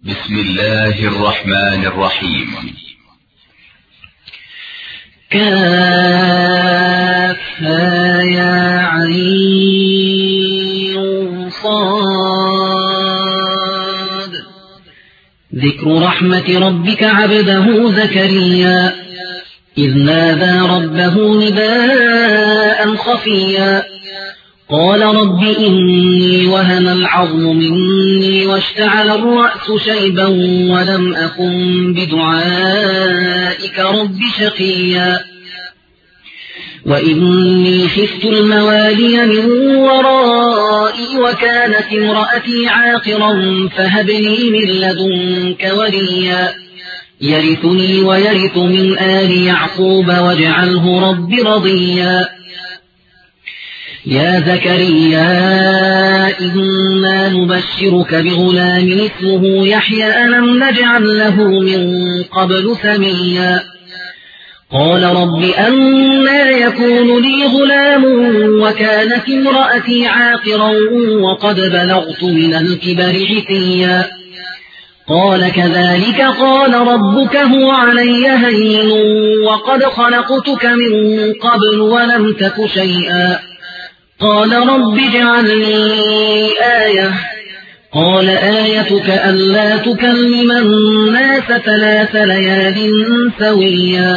بسم الله الرحمن الرحيم. كافها يا عين صاد. ذكر رحمة ربك عبده زكريا إذ نادى ربه نداء خفيا قال رب إني وهن العظم مني واشتعل الرأس شيبا ولم أكن بدعائك رب شقيا وإني خفت الموالي من ورائي وكانت امرأتي عاقرا فهب لي من لدنك وليا يرثني ويرث من آل يعقوب واجعله رب رضيا يا زكريا إنا نبشرك بغلام اسمه يحيى ألم نجعل له من قبل سميا قال رب أنى يكون لي غلام وكانت امرأتي عاقرا وقد بلغت من الكبر عتيا قال كذلك قال ربك هو علي هين وقد خلقتك من قبل ولم تك شيئا قال رب اجعل لي آية قال آيتك ألا تكلم الناس 3 ليال سويا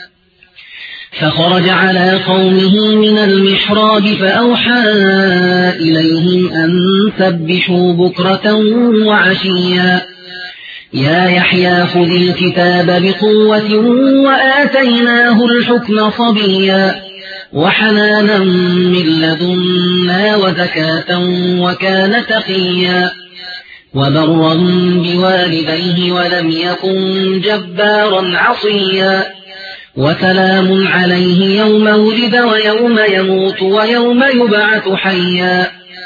فخرج على قومه من المحراب فأوحى إليهم أن سبحوا بكرة وعشيا يا يحيى خذ الكتاب بقوة وآتيناه الحكم صبيا وحنانا من لدنا وزكاة وكان تقيا وبرا بوالديه ولم يكن جبارا عصيا وسلام عليه يوم ولد ويوم يموت ويوم يبعث حيا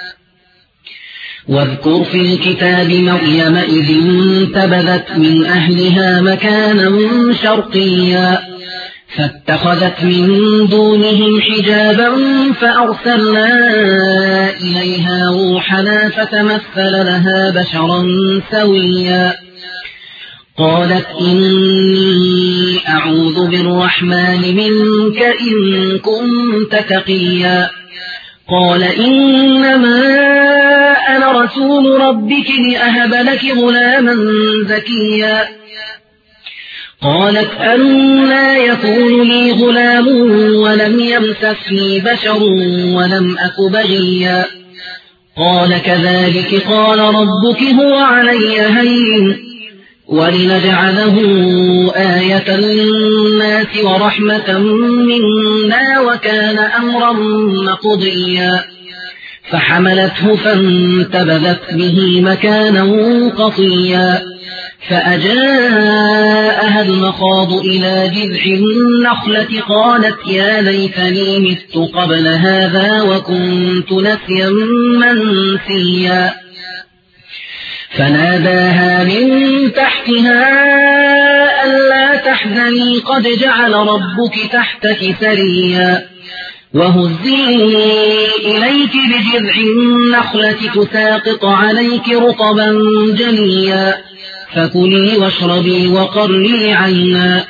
واذكر في الكتاب مريم إذ انتبذت من أهلها مكانا شرقيا فاتخذت من دونهم حجابا فأرسلنا إليها روحنا فتمثل لها بشرا سويا قالت إني أعوذ بالرحمن منك إن كنت تقيا قال إنما أنا رسول ربك لأهب لك غلاما زكيا قالت أنى يكون لي غلام ولم يمسسني بشر ولم أك بغيا قال كذلك قال ربك هو علي هين ولنجعله آية للناس ورحمة منا وكان أمرا مقضيا فحملته فانتبذت به مكانا قصيا فأجاءها المخاض إلى جذع النخلة قالت يا ليتني مت قبل هذا وكنت نسيا منسيا فناداها من تحتها ألا تحزني قد جعل ربك تحتك سريا وهزي إليك بجذع النخلة تساقط عليك رطبا جنيا فكلي واشربي وقري عينا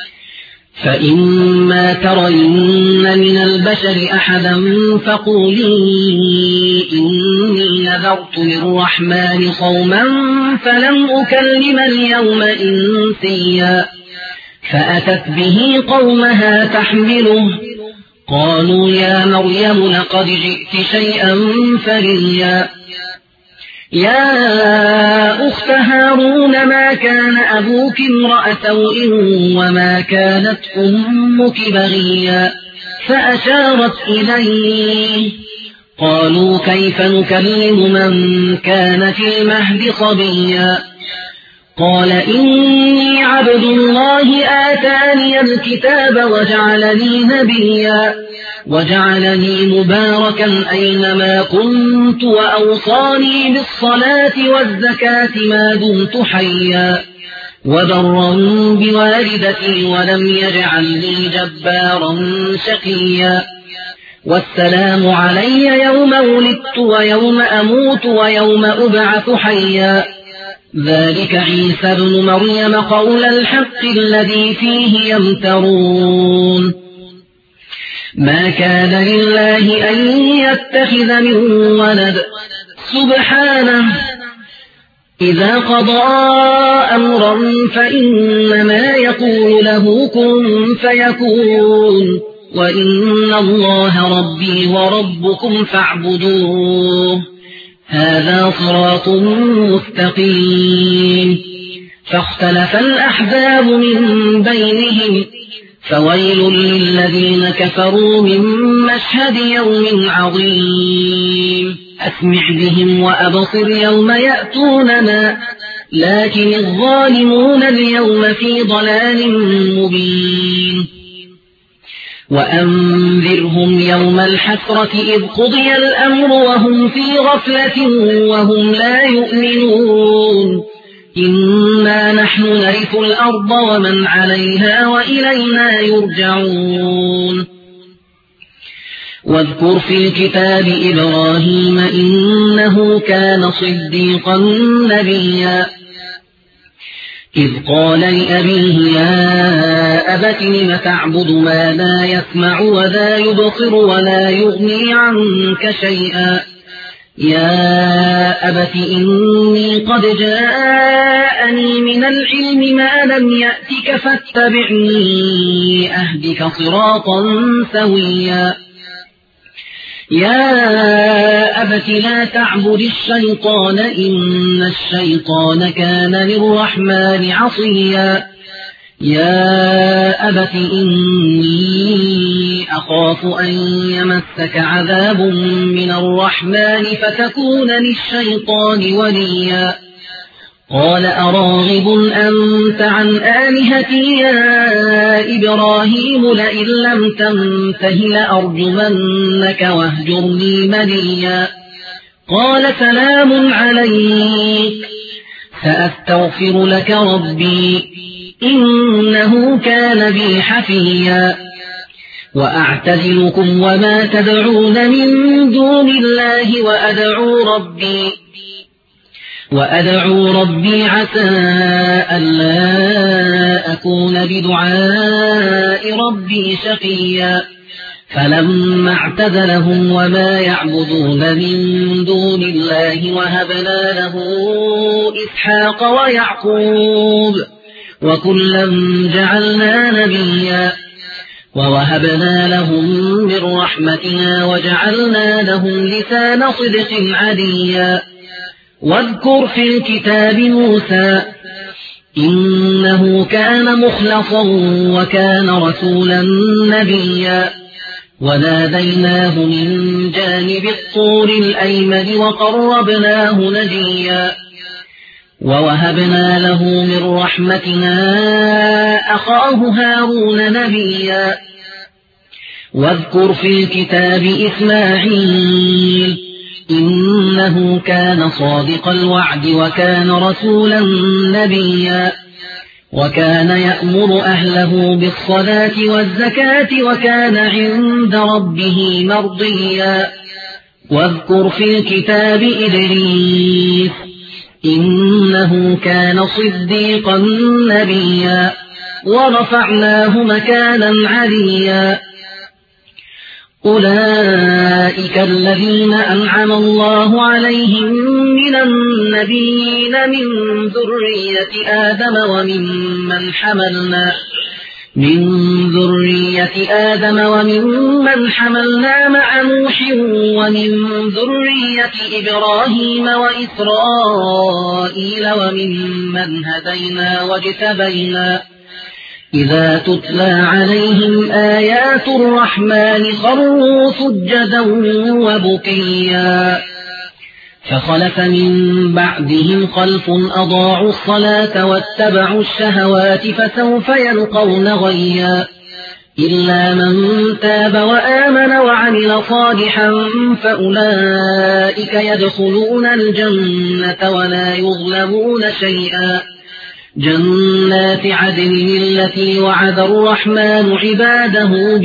فإما ترين من البشر أحدا فقولي إني نذرت للرحمن صوما فلن أكلم اليوم إنسيا فأتت به قومها تحمله قالوا يا مريم لقد جئت شيئا فريا يا أخت هارون ما كان أبوك امرأ سوء وما كانت أمك بغيا فأشارت إليه قالوا كيف نكلم من كان في المهد صبيا قال إني عبد الله آتاني الكتاب وجعلني نبيا وجعلني مباركا أينما كنت وأوصاني بالصلاة والزكاة ما دمت حيا وبرا بوالدتي ولم يجعلني جبارا شقيا والسلام علي يوم ولدت ويوم أموت ويوم أبعث حيا ذلك عيسى بن مريم قول الحق الذي فيه يمترون ما كان لله أن يتخذ من ولد سبحانه إذا قضى أمرا فإنما يقول له كن فيكون وإن الله ربي وربكم فاعبدوه هذا صراط مستقيم فاختلف الأحزاب من بينهم فويل للذين كفروا من مشهد يوم عظيم أسمع بهم وأبصر يوم يأتوننا لكن الظالمون اليوم في ضلال مبين وأنذرهم يوم الحسرة إذ قضي الأمر وهم في غفلة وهم لا يؤمنون إنا نحن نرث الأرض ومن عليها وإلينا يرجعون واذكر في الكتاب إبراهيم إنه كان صديقا نبيا إذ قال لأبيه يا أبت لم تعبد ما لا يسمع ولا يبصر ولا يغني عنك شيئا يا أبت إني قد جاءني من العلم ما لم يأتك فاتبعني أهدك صراطا سويا يا أبت لا تعبد الشيطان إن الشيطان كان للرحمن عصيا يا أبت إني أخاف أن يمسك عذاب من الرحمن فتكون للشيطان وليا قال أراغب أنت عن آلهتي يا إبراهيم لئن لم تنته لأرجمنك واهجرني مليا قال سلام عليك سأستغفر لك ربي إنه كان بي حفيا وأعتزلكم وما تدعون من دون الله وأدعو ربي عسى ألا أكون بدعاء ربي شقيا فلما اعتزلهم وما يعبدون من دون الله وهبنا له إسحاق ويعقوب وكلا جعلنا نبيا ووهبنا لهم من رحمتنا وجعلنا لهم لسان صدق عليا واذكر في الكتاب موسى إنه كان مخلصا وكان رسولا نبيا وناديناه من جانب الطور الأيمن وقربناه نجيا ووهبنا له من رحمتنا أخاه هارون نبيا واذكر في الكتاب إسماعيل إنه كان صادق الوعد وكان رسولا نبيا وكان يأمر أهله بالصلاة والزكاة وكان عند ربه مرضيا واذكر في الكتاب إدريس إنه كان صديقا نبيا ورفعناه مكانا عليا أولئك الذين أنعم الله عليهم من النبيين من ذرية آدم وممن حملنا مع نوح ومن ذرية إبراهيم وإسرائيل وممن هدينا واجتبينا إذا تتلى عليهم آيات الرحمن خروا سجدا وبكيا فخلف من بعدهم خلف أضاعوا الصلاة واتبعوا الشهوات فسوف يلقون غيا إلا من تاب وآمن وعمل صالحا فأولئك يدخلون الجنة ولا يظلمون شيئا جنات عدن التي وعد الرحمن عباده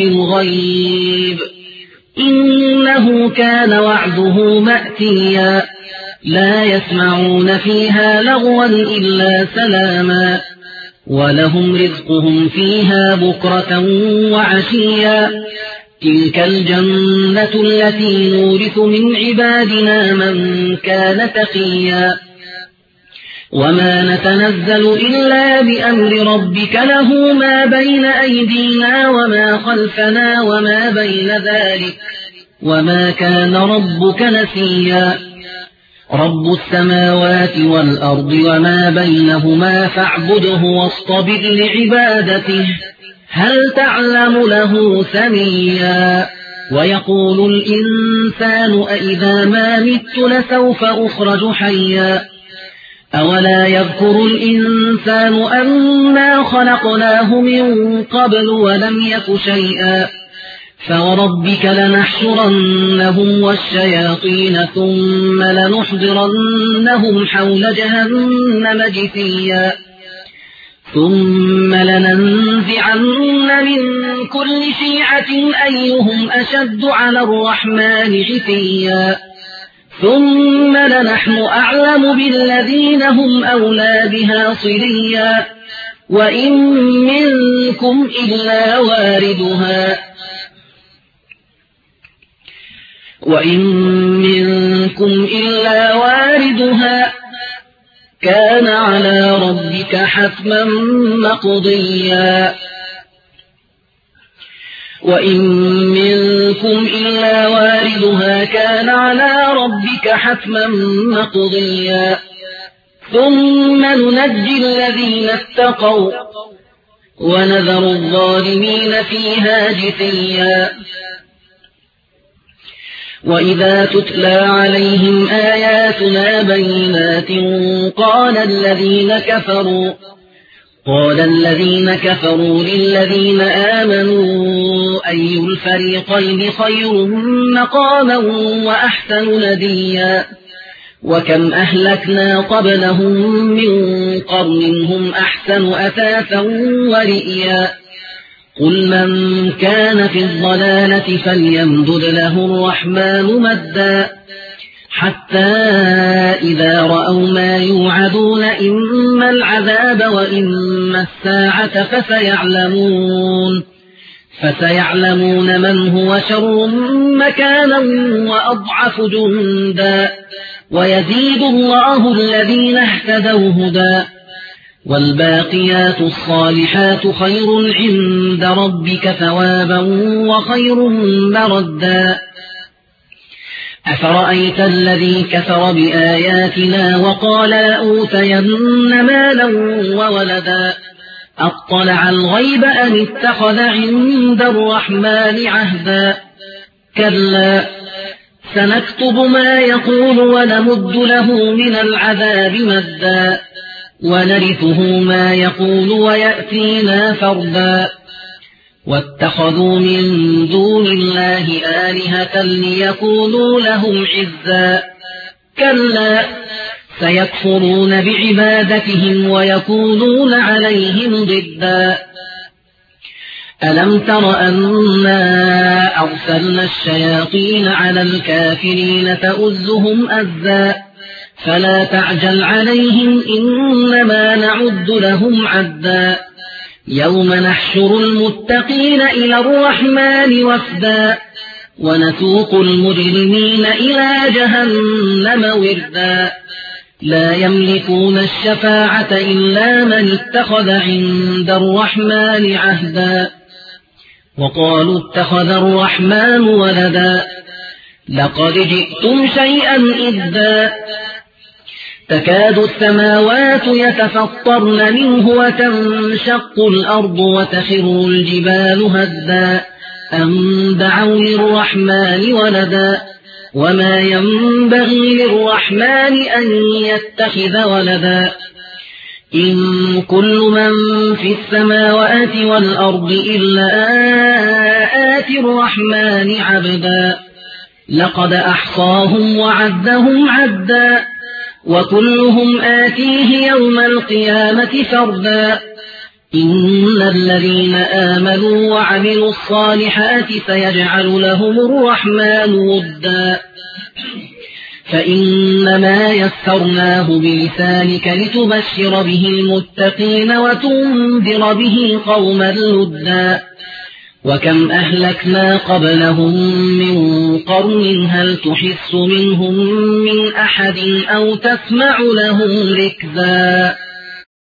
بالغيب إنه كان وعده مأتيا لا يسمعون فيها لغوا إلا سلاما ولهم رزقهم فيها بكرة وعشيا تلك الجنة التي نورث من عبادنا من كان تقيا وما نتنزل إلا بأمر ربك له ما بين أيدينا وما خلفنا وما بين ذلك وما كان ربك نسيا رب السماوات والأرض وما بينهما فاعبده واصطبر لعبادته هل تعلم له سميا ويقول الإنسان أإذا ما مت لسوف أخرج حيا أولا يذكر الإنسان أنا خلقناه من قبل ولم يك شيئا فوربك لنحشرنهم والشياطين ثم لنحضرنهم حول جهنم جثيا ثم لننزعن من كل شيعة أيهم أشد على الرحمن عتيا ثم لنحن أعلم بالذين هم أولى بها صليا وإن منكم إلا واردها كان على ربك حتما مقضيا وإن منكم إلا واردها كان على ربك حتما مقضيا ثم ننجي الذين اتقوا ونذر الظالمين فيها جثيا وإذا تتلى عليهم آياتنا بينات قال الذين كفروا للذين آمنوا أي الفريقين خير مقاما وأحسن نديا وكم أهلكنا قبلهم من قرن هم أحسن أثاثا ورئيا قل من كان في الضلالة فليمدد له الرحمن مدا حتى إذا رأوا ما يوعدون إما العذاب وإما الساعة فسيعلمون من هو شر مكانا وأضعف جندا ويزيد الله الذين اهتدوا هدى والباقيات الصالحات خير عند ربك ثوابا وخير مردا أفرأيت الذي كفر بآياتنا وقال لأوتين مالا وولدا أطلع الغيب أم اتخذ عند الرحمن عهدا كلا سنكتب ما يقول ونمد له من العذاب مدا ونرثه ما يقول ويأتينا فردا واتخذوا من دون الله آلهة ليكونوا لهم عزا كلا سيكفرون بعبادتهم ويكونون عليهم ضدا ألم تر أنا أرسلنا الشياطين على الكافرين تؤزهم أزا فلا تعجل عليهم إنما نعد لهم عدا يوم نحشر المتقين إلى الرحمن وفدا ونسوق المجرمين إلى جهنم وردا لا يملكون الشفاعة إلا من اتخذ عند الرحمن عهدا وقالوا اتخذ الرحمن ولدا لقد جئتم شيئا إدا تكاد السماوات يتفطرن منه وتنشق الأرض وتخر الجبال هدا أن دعوا للرحمن ولدا وما ينبغي للرحمن أن يتخذ ولدا إن كل من في السماوات والأرض إلا آتي الرحمن عبدا لقد أحصاهم وعدهم عدا وكلهم آتيه يوم القيامة فردا إن الذين آمنوا وعملوا الصالحات سيجعل لهم الرحمن ودا فإنما يسرناه بلسانك لتبشر به المتقين وتنذر به قوما لدا وكم أهلكنا قبلهم من قرن هل تحس منهم من أحد أو تسمع لهم ركزا